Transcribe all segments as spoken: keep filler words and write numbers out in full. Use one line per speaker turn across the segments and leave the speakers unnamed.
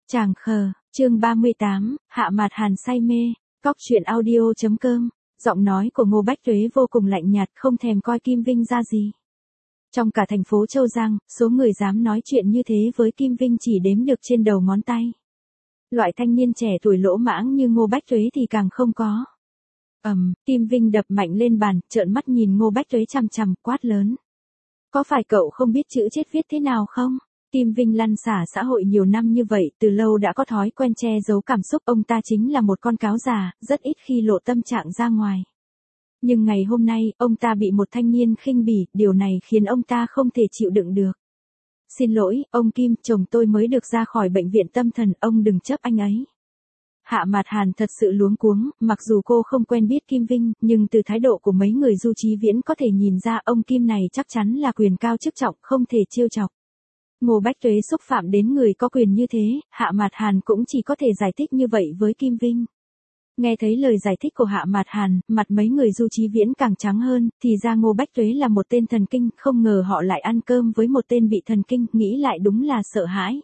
Chàng khờ, chương ba mươi tám, Hạ Mạt Hàn say mê, cóc truyện audio.com, giọng nói của Ngô Bách Tuế vô cùng lạnh nhạt, không thèm coi Kim Vinh ra gì. Trong cả thành phố Châu Giang, số người dám nói chuyện như thế với Kim Vinh chỉ đếm được trên đầu ngón tay. Loại thanh niên trẻ tuổi lỗ mãng như Ngô Bách Tuế thì càng không có. Ầm, um, Kim Vinh đập mạnh lên bàn, trợn mắt nhìn Ngô Bách Tuế chằm chằm, quát lớn. Có phải cậu không biết chữ chết viết thế nào không? Kim Vinh lăn xả xã hội nhiều năm như vậy, từ lâu đã có thói quen che giấu cảm xúc, ông ta chính là một con cáo già, rất ít khi lộ tâm trạng ra ngoài. Nhưng ngày hôm nay, ông ta bị một thanh niên khinh bỉ, điều này khiến ông ta không thể chịu đựng được. Xin lỗi, ông Kim, chồng tôi mới được ra khỏi bệnh viện tâm thần, ông đừng chấp anh ấy. Hạ Mạt Hàn thật sự luống cuống, mặc dù cô không quen biết Kim Vinh, nhưng từ thái độ của mấy người Du Chí Viễn có thể nhìn ra ông Kim này chắc chắn là quyền cao chức trọng, không thể trêu chọc. Ngô Bách Tuế xúc phạm đến người có quyền như thế, Hạ Mạt Hàn cũng chỉ có thể giải thích như vậy với Kim Vinh. Nghe thấy lời giải thích của Hạ Mạt Hàn, mặt mấy người Du Chí Viễn càng trắng hơn, thì ra Ngô Bách Tuế là một tên thần kinh, không ngờ họ lại ăn cơm với một tên bị thần kinh, nghĩ lại đúng là sợ hãi.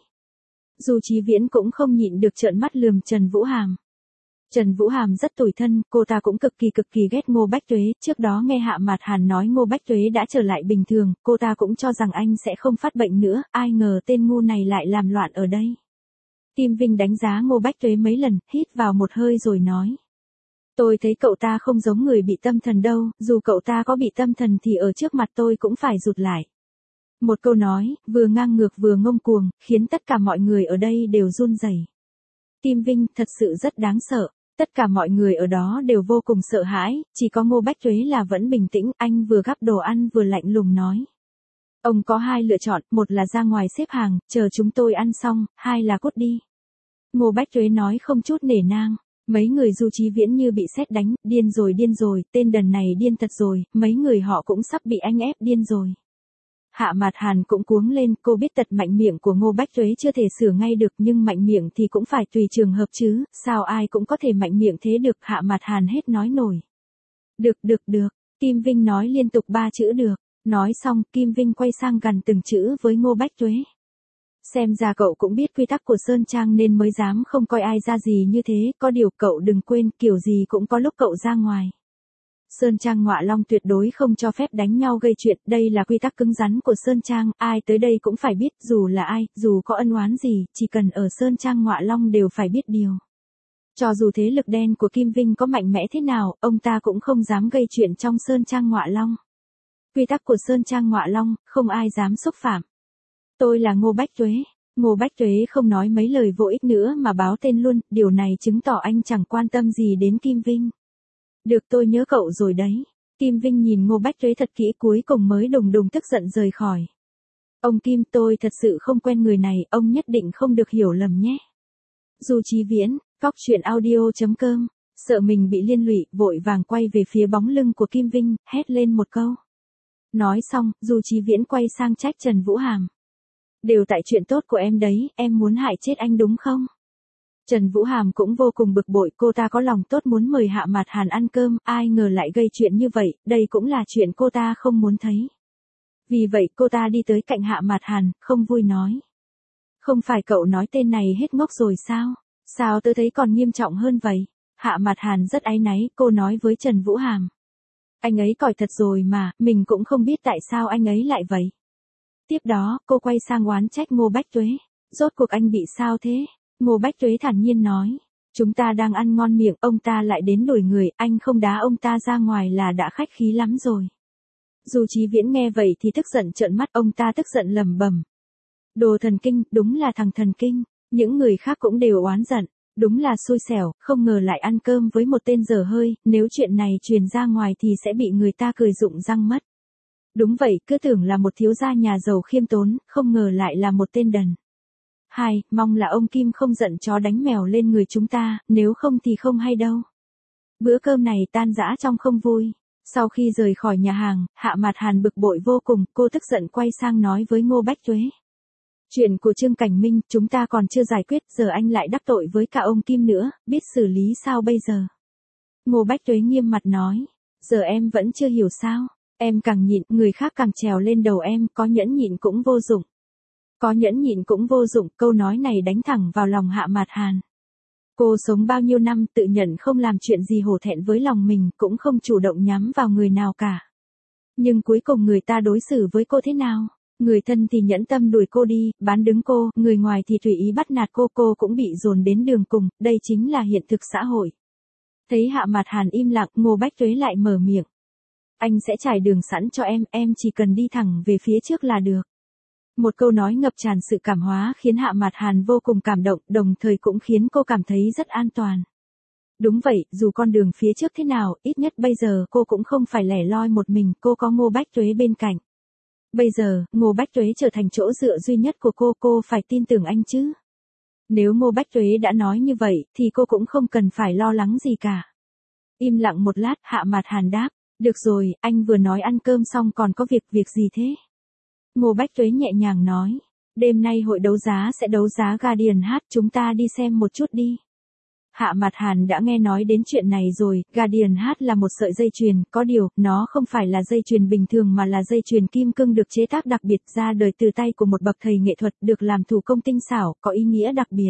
Du Chí Viễn cũng không nhịn được trợn mắt lườm Trần Vũ Hàm. Trần Vũ Hàm rất tủi thân, cô ta cũng cực kỳ cực kỳ ghét Ngô Bách Tuế, trước đó nghe Hạ Mạt Hàn nói Ngô Bách Tuế đã trở lại bình thường, cô ta cũng cho rằng anh sẽ không phát bệnh nữa, ai ngờ tên ngu này lại làm loạn ở đây. Kim Vinh đánh giá Ngô Bách Tuế mấy lần, hít vào một hơi rồi nói. Tôi thấy cậu ta không giống người bị tâm thần đâu, dù cậu ta có bị tâm thần thì ở trước mặt tôi cũng phải rụt lại. Một câu nói, vừa ngang ngược vừa ngông cuồng, khiến tất cả mọi người ở đây đều run rẩy. Kim Vinh thật sự rất đáng sợ. Tất cả mọi người ở đó đều vô cùng sợ hãi, chỉ có Ngô Bách Tuế là vẫn bình tĩnh, anh vừa gắp đồ ăn vừa lạnh lùng nói. Ông có hai lựa chọn, một là ra ngoài xếp hàng, chờ chúng tôi ăn xong, hai là cút đi. Ngô Bách Tuế nói không chút nể nang, mấy người Du Chí Viễn như bị sét đánh, điên rồi điên rồi, tên đần này điên thật rồi, mấy người họ cũng sắp bị anh ép điên rồi. Hạ Mạt Hàn cũng cuống lên, cô biết tật mạnh miệng của Ngô Bách Tuế chưa thể sửa ngay được nhưng mạnh miệng thì cũng phải tùy trường hợp chứ, sao ai cũng có thể mạnh miệng thế được, Hạ Mạt Hàn hết nói nổi. Được được được, Kim Vinh nói liên tục ba chữ được, nói xong Kim Vinh quay sang gằn từng chữ với Ngô Bách Tuế. Xem ra cậu cũng biết quy tắc của Sơn Trang nên mới dám không coi ai ra gì như thế, có điều cậu đừng quên kiểu gì cũng có lúc cậu ra ngoài. Sơn Trang Ngọa Long tuyệt đối không cho phép đánh nhau gây chuyện, đây là quy tắc cứng rắn của Sơn Trang, ai tới đây cũng phải biết, dù là ai, dù có ân oán gì, chỉ cần ở Sơn Trang Ngọa Long đều phải biết điều. Cho dù thế lực đen của Kim Vinh có mạnh mẽ thế nào, ông ta cũng không dám gây chuyện trong Sơn Trang Ngọa Long. Quy tắc của Sơn Trang Ngọa Long, không ai dám xúc phạm. Tôi là Ngô Bách Tuế. Ngô Bách Tuế không nói mấy lời vô ích nữa mà báo tên luôn, điều này chứng tỏ anh chẳng quan tâm gì đến Kim Vinh. Được, tôi nhớ cậu rồi đấy. Kim Vinh nhìn Ngô Bách Tuế thật kỹ cuối cùng mới đùng đùng tức giận rời khỏi. Ông Kim, tôi thật sự không quen người này, ông nhất định không được hiểu lầm nhé. Du Chí Viễn, cóc truyện audio.com, sợ mình bị liên lụy, vội vàng quay về phía bóng lưng của Kim Vinh, hét lên một câu. Nói xong, Du Chí Viễn quay sang trách Trần Vũ Hàm. Đều tại chuyện tốt của em đấy, em muốn hại chết anh đúng không? Trần Vũ Hàm cũng vô cùng bực bội, cô ta có lòng tốt muốn mời Hạ Mạt Hàn ăn cơm, ai ngờ lại gây chuyện như vậy, đây cũng là chuyện cô ta không muốn thấy. Vì vậy cô ta đi tới cạnh Hạ Mạt Hàn, không vui nói. Không phải cậu nói tên này hết ngốc rồi sao? Sao tớ thấy còn nghiêm trọng hơn vậy? Hạ Mạt Hàn rất áy náy, cô nói với Trần Vũ Hàm. Anh ấy còi thật rồi mà, mình cũng không biết tại sao anh ấy lại vậy. Tiếp đó, cô quay sang oán trách Ngô Bách Tuế. Rốt cuộc anh bị sao thế? Ngô Bách Tuế thản nhiên nói. Chúng ta đang ăn ngon miệng, ông ta lại đến đuổi người, anh không đá ông ta ra ngoài là đã khách khí lắm rồi. Du Chí Viễn nghe vậy thì tức giận trợn mắt, ông ta tức giận lẩm bẩm. Đồ thần kinh, đúng là thằng thần kinh. Những người khác cũng đều oán giận. Đúng là xui xẻo, không ngờ lại ăn cơm với một tên dở hơi, nếu chuyện này truyền ra ngoài thì sẽ bị người ta cười rụng răng mất. Đúng vậy, cứ tưởng là một thiếu gia nhà giàu khiêm tốn, không ngờ lại là một tên đần. Hai, mong là ông Kim không giận chó đánh mèo lên người chúng ta, nếu không thì không hay đâu. Bữa cơm này tan rã trong không vui. Sau khi rời khỏi nhà hàng, Hạ Mạt Hàn bực bội vô cùng, cô tức giận quay sang nói với Ngô Bách Tuế. Chuyện của Trương Cảnh Minh, chúng ta còn chưa giải quyết, giờ anh lại đắc tội với cả ông Kim nữa, biết xử lý sao bây giờ? Ngô Bách Tuế nghiêm mặt nói. Giờ em vẫn chưa hiểu sao? Em càng nhịn, người khác càng trèo lên đầu em, có nhẫn nhịn cũng vô dụng. Có nhẫn nhịn cũng vô dụng, câu nói này đánh thẳng vào lòng Hạ Mạt Hàn. Cô sống bao nhiêu năm tự nhận không làm chuyện gì hổ thẹn với lòng mình, cũng không chủ động nhắm vào người nào cả. Nhưng cuối cùng người ta đối xử với cô thế nào? Người thân thì nhẫn tâm đuổi cô đi, bán đứng cô, người ngoài thì tùy ý bắt nạt cô, cô cũng bị dồn đến đường cùng, đây chính là hiện thực xã hội. Thấy Hạ Mạt Hàn im lặng, Ngô Bách Tuế lại mở miệng. Anh sẽ trải đường sẵn cho em, em chỉ cần đi thẳng về phía trước là được. Một câu nói ngập tràn sự cảm hóa khiến Hạ Mạt Hàn vô cùng cảm động, đồng thời cũng khiến cô cảm thấy rất an toàn. Đúng vậy, dù con đường phía trước thế nào, ít nhất bây giờ cô cũng không phải lẻ loi một mình, cô có Ngô Bách Tuế bên cạnh. Bây giờ, Ngô Bách Tuế trở thành chỗ dựa duy nhất của cô, cô phải tin tưởng anh chứ. Nếu Ngô Bách Tuế đã nói như vậy, thì cô cũng không cần phải lo lắng gì cả. Im lặng một lát, Hạ Mạt Hàn đáp, được rồi, anh vừa nói ăn cơm xong còn có việc, việc gì thế? Ngô Bách Tuế nhẹ nhàng nói, đêm nay hội đấu giá sẽ đấu giá Guardian hát, chúng ta đi xem một chút đi. Hạ Mạt Hàn đã nghe nói đến chuyện này rồi, Guardian hát là một sợi dây chuyền, có điều, nó không phải là dây chuyền bình thường mà là dây chuyền kim cương được chế tác đặc biệt ra đời từ tay của một bậc thầy nghệ thuật, được làm thủ công tinh xảo, có ý nghĩa đặc biệt.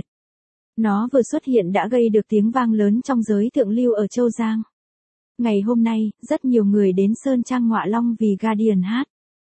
Nó vừa xuất hiện đã gây được tiếng vang lớn trong giới thượng lưu ở Châu Giang. Ngày hôm nay, rất nhiều người đến Sơn Trang Ngọa Long vì Guardian hát.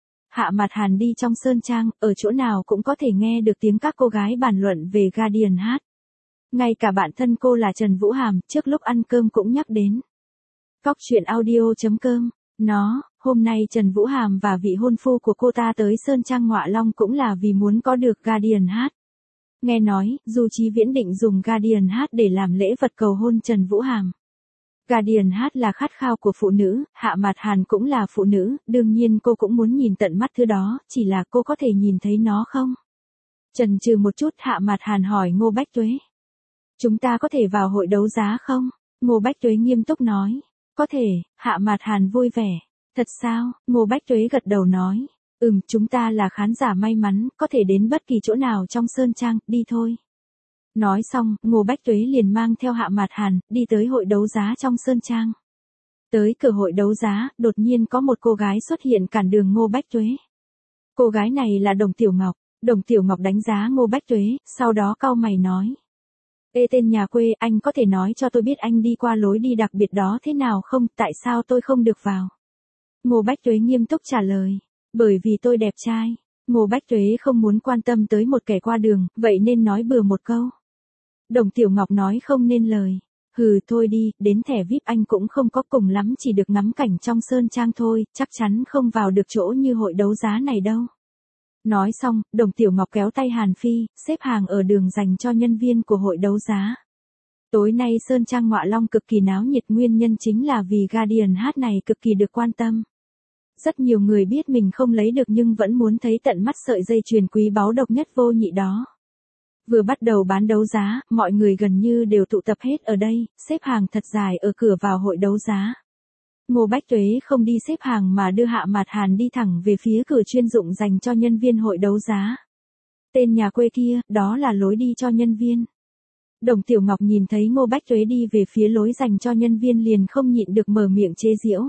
Hạ Mạt Hàn đi trong Sơn Trang, ở chỗ nào cũng có thể nghe được tiếng các cô gái bàn luận về Guardian hát. Ngay cả bạn thân cô là Trần Vũ Hàm, trước lúc ăn cơm cũng nhắc đến. Cóc truyện audio chấm com, nó, hôm nay Trần Vũ Hàm và vị hôn phu của cô ta tới Sơn Trang Ngọa Long cũng là vì muốn có được Guardian hát. Nghe nói, Du Chí Viễn định dùng Guardian hát để làm lễ vật cầu hôn Trần Vũ Hàm. Guardian hát là khát khao của phụ nữ, Hạ Mạt Hàn cũng là phụ nữ, đương nhiên cô cũng muốn nhìn tận mắt thứ đó, chỉ là cô có thể nhìn thấy nó không? Chần chừ một chút, Hạ Mạt Hàn hỏi Ngô Bách Tuế. Chúng ta có thể vào hội đấu giá không? Ngô Bách Tuế nghiêm túc nói. Có thể, Hạ Mạt Hàn vui vẻ. Thật sao? Ngô Bách Tuế gật đầu nói. Ừm, chúng ta là khán giả may mắn, có thể đến bất kỳ chỗ nào trong Sơn Trang, đi thôi. Nói xong, Ngô Bách Tuế liền mang theo Hạ Mạt Hàn, đi tới hội đấu giá trong Sơn Trang. Tới cửa hội đấu giá, đột nhiên có một cô gái xuất hiện cản đường Ngô Bách Tuế. Cô gái này là Đồng Tiểu Ngọc. Đồng Tiểu Ngọc đánh giá Ngô Bách Tuế, sau đó cau mày nói. Ê tên nhà quê, anh có thể nói cho tôi biết anh đi qua lối đi đặc biệt đó thế nào không, tại sao tôi không được vào? Ngô Bách Tuế nghiêm túc trả lời. Bởi vì tôi đẹp trai. Ngô Bách Tuế không muốn quan tâm tới một kẻ qua đường, vậy nên nói bừa một câu. Đồng Tiểu Ngọc nói không nên lời. Hừ thôi đi, đến thẻ vi ai pi anh cũng không có, cùng lắm chỉ được ngắm cảnh trong Sơn Trang thôi, chắc chắn không vào được chỗ như hội đấu giá này đâu. Nói xong, Đồng Tiểu Ngọc kéo tay Hàn Phi, xếp hàng ở đường dành cho nhân viên của hội đấu giá. Tối nay Sơn Trang Ngọa Long cực kỳ náo nhiệt, nguyên nhân chính là vì Guardian hát này cực kỳ được quan tâm. Rất nhiều người biết mình không lấy được nhưng vẫn muốn thấy tận mắt sợi dây chuyền quý báu độc nhất vô nhị đó. Vừa bắt đầu bán đấu giá, mọi người gần như đều tụ tập hết ở đây, xếp hàng thật dài ở cửa vào hội đấu giá. Ngô Bách Tuế không đi xếp hàng mà đưa Hạ Mạt Hàn đi thẳng về phía cửa chuyên dụng dành cho nhân viên hội đấu giá. Tên nhà quê kia, đó là lối đi cho nhân viên. Đồng Tiểu Ngọc nhìn thấy Ngô Bách Tuế đi về phía lối dành cho nhân viên liền không nhịn được mở miệng chế giễu.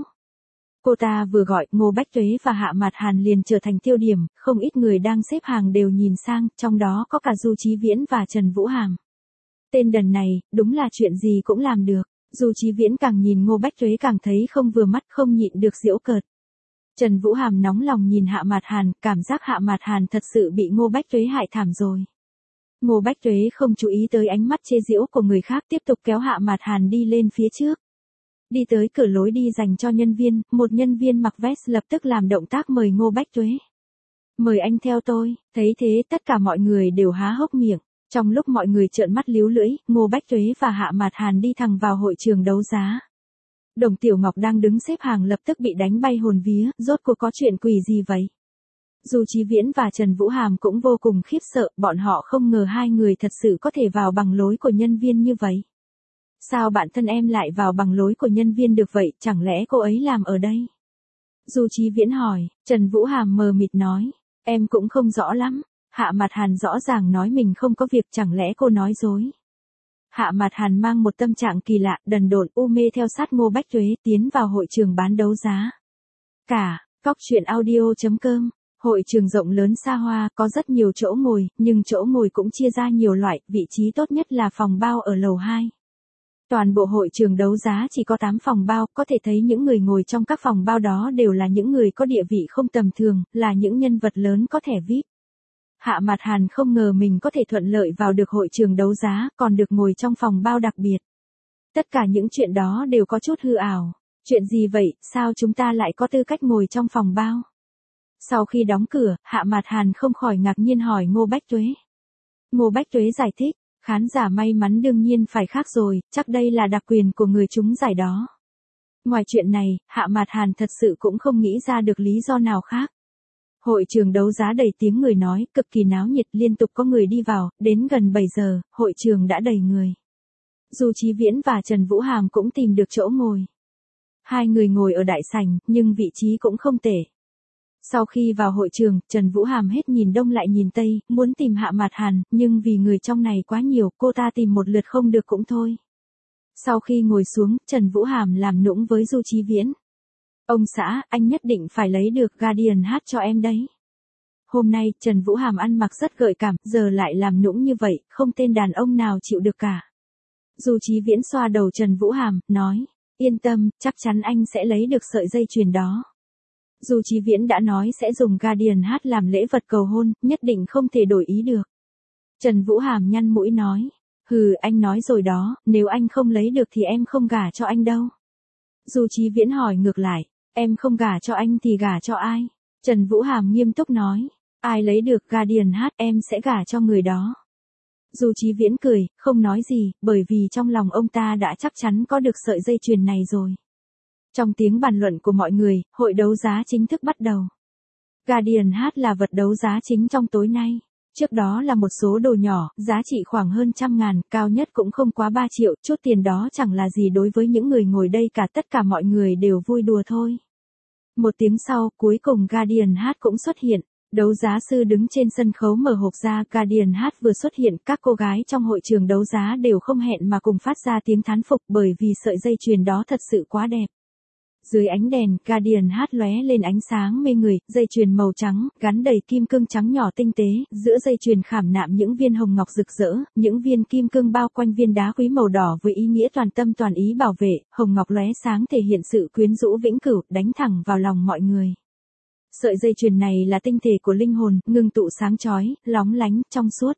Cô ta vừa gọi, Ngô Bách Tuế và Hạ Mạt Hàn liền trở thành tiêu điểm, không ít người đang xếp hàng đều nhìn sang, trong đó có cả Du Chí Viễn và Trần Vũ Hàm. Tên đần này, đúng là chuyện gì cũng làm được. Du Chí Viễn càng nhìn Ngô Bách Tuế càng thấy không vừa mắt, không nhịn được giễu cợt. Trần Vũ Hàm nóng lòng nhìn Hạ Mạt Hàn, cảm giác Hạ Mạt Hàn thật sự bị Ngô Bách Tuế hại thảm rồi. Ngô Bách Tuế không chú ý tới ánh mắt chê giễu của người khác, tiếp tục kéo Hạ Mạt Hàn đi lên phía trước. Đi tới cửa lối đi dành cho nhân viên, một nhân viên mặc vest lập tức làm động tác mời Ngô Bách Tuế. Mời anh theo tôi, thấy thế tất cả mọi người đều há hốc miệng. Trong lúc mọi người trợn mắt líu lưỡi, Ngô Bách Tuế và Hạ Mạt Hàn đi thẳng vào hội trường đấu giá. Đồng Tiểu Ngọc đang đứng xếp hàng lập tức bị đánh bay hồn vía, rốt cuộc có chuyện quỷ gì vậy? Du Chí Viễn và Trần Vũ Hàm cũng vô cùng khiếp sợ, bọn họ không ngờ hai người thật sự có thể vào bằng lối của nhân viên như vậy. Sao bạn thân em lại vào bằng lối của nhân viên được vậy, chẳng lẽ cô ấy làm ở đây? Du Chí Viễn hỏi, Trần Vũ Hàm mờ mịt nói, em cũng không rõ lắm. Hạ Mạt Hàn rõ ràng nói mình không có việc, chẳng lẽ cô nói dối? Hạ Mạt Hàn mang một tâm trạng kỳ lạ, đần độn u mê theo sát Ngô Bách Tuế tiến vào hội trường bán đấu giá. Cả, cóc truyện audio chấm com Hội trường rộng lớn xa hoa, có rất nhiều chỗ ngồi, nhưng chỗ ngồi cũng chia ra nhiều loại, vị trí tốt nhất là phòng bao ở lầu hai. Toàn bộ hội trường đấu giá chỉ có tám phòng bao, có thể thấy những người ngồi trong các phòng bao đó đều là những người có địa vị không tầm thường, là những nhân vật lớn có thẻ vi ai pi. Hạ Mạt Hàn không ngờ mình có thể thuận lợi vào được hội trường đấu giá, còn được ngồi trong phòng bao đặc biệt. Tất cả những chuyện đó đều có chút hư ảo. Chuyện gì vậy, sao chúng ta lại có tư cách ngồi trong phòng bao? Sau khi đóng cửa, Hạ Mạt Hàn không khỏi ngạc nhiên hỏi Ngô Bách Tuế. Ngô Bách Tuế giải thích, khán giả may mắn đương nhiên phải khác rồi, chắc đây là đặc quyền của người trúng giải đó. Ngoài chuyện này, Hạ Mạt Hàn thật sự cũng không nghĩ ra được lý do nào khác. Hội trường đấu giá đầy tiếng người nói, cực kỳ náo nhiệt, liên tục có người đi vào, đến gần bảy giờ, hội trường đã đầy người. Du Chí Viễn và Trần Vũ Hàm cũng tìm được chỗ ngồi. Hai người ngồi ở đại sảnh, nhưng vị trí cũng không tệ. Sau khi vào hội trường, Trần Vũ Hàm hết nhìn đông lại nhìn tây, muốn tìm Hạ Mạt Hàn, nhưng vì người trong này quá nhiều, cô ta tìm một lượt không được cũng thôi. Sau khi ngồi xuống, Trần Vũ Hàm làm nũng với Du Chí Viễn. Ông xã, anh nhất định phải lấy được Guardian hát cho em đấy. Hôm nay, Trần Vũ Hàm ăn mặc rất gợi cảm, giờ lại làm nũng như vậy, không tên đàn ông nào chịu được cả. Du Chí Viễn xoa đầu Trần Vũ Hàm, nói, yên tâm, chắc chắn anh sẽ lấy được sợi dây chuyền đó. Du Chí Viễn đã nói sẽ dùng Guardian hát làm lễ vật cầu hôn, nhất định không thể đổi ý được. Trần Vũ Hàm nhăn mũi nói, hừ, anh nói rồi đó, nếu anh không lấy được thì em không gả cho anh đâu. Du Chí Viễn hỏi ngược lại, em không gả cho anh thì gả cho ai? Trần Vũ Hàm nghiêm túc nói, ai lấy được Guardian hát em sẽ gả cho người đó. Du Chí Viễn cười, không nói gì, bởi vì trong lòng ông ta đã chắc chắn có được sợi dây chuyền này rồi. Trong tiếng bàn luận của mọi người, hội đấu giá chính thức bắt đầu. Guardian hát là vật đấu giá chính trong tối nay. Trước đó là một số đồ nhỏ, giá trị khoảng hơn trăm ngàn, cao nhất cũng không quá ba triệu, chút tiền đó chẳng là gì đối với những người ngồi đây cả, tất cả mọi người đều vui đùa thôi. Một tiếng sau, cuối cùng Guardian hát cũng xuất hiện. Đấu giá sư đứng trên sân khấu mở hộp ra, Guardian hát vừa xuất hiện, các cô gái trong hội trường đấu giá đều không hẹn mà cùng phát ra tiếng thán phục bởi vì sợi dây chuyền đó thật sự quá đẹp. Dưới ánh đèn, Guardian hát lóe lên ánh sáng mê người, dây chuyền màu trắng, gắn đầy kim cương trắng nhỏ tinh tế, giữa dây chuyền khảm nạm những viên hồng ngọc rực rỡ, những viên kim cương bao quanh viên đá quý màu đỏ với ý nghĩa toàn tâm toàn ý bảo vệ, hồng ngọc lóe sáng thể hiện sự quyến rũ vĩnh cửu, đánh thẳng vào lòng mọi người. Sợi dây chuyền này là tinh thể của linh hồn, ngưng tụ sáng chói, lóng lánh, trong suốt.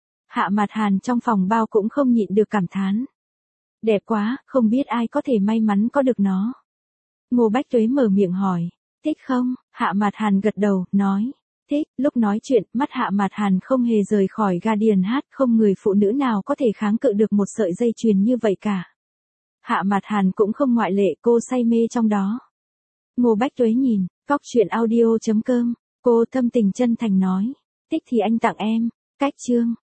Hạ Mạt Hàn trong phòng bao cũng không nhịn được cảm thán. Đẹp quá, không biết ai có thể may mắn có được nó. Ngô Bách Tuế mở miệng hỏi, thích không? Hạ Mạt Hàn gật đầu, nói, thích. Lúc nói chuyện, mắt Hạ Mạt Hàn không hề rời khỏi Guardian hát, không người phụ nữ nào có thể kháng cự được một sợi dây chuyền như vậy cả. Hạ Mạt Hàn cũng không ngoại lệ, cô say mê trong đó. Ngô Bách Tuế nhìn, cóc truyện audio chấm com, cô thâm tình chân thành nói, thích thì anh tặng em. Cách chương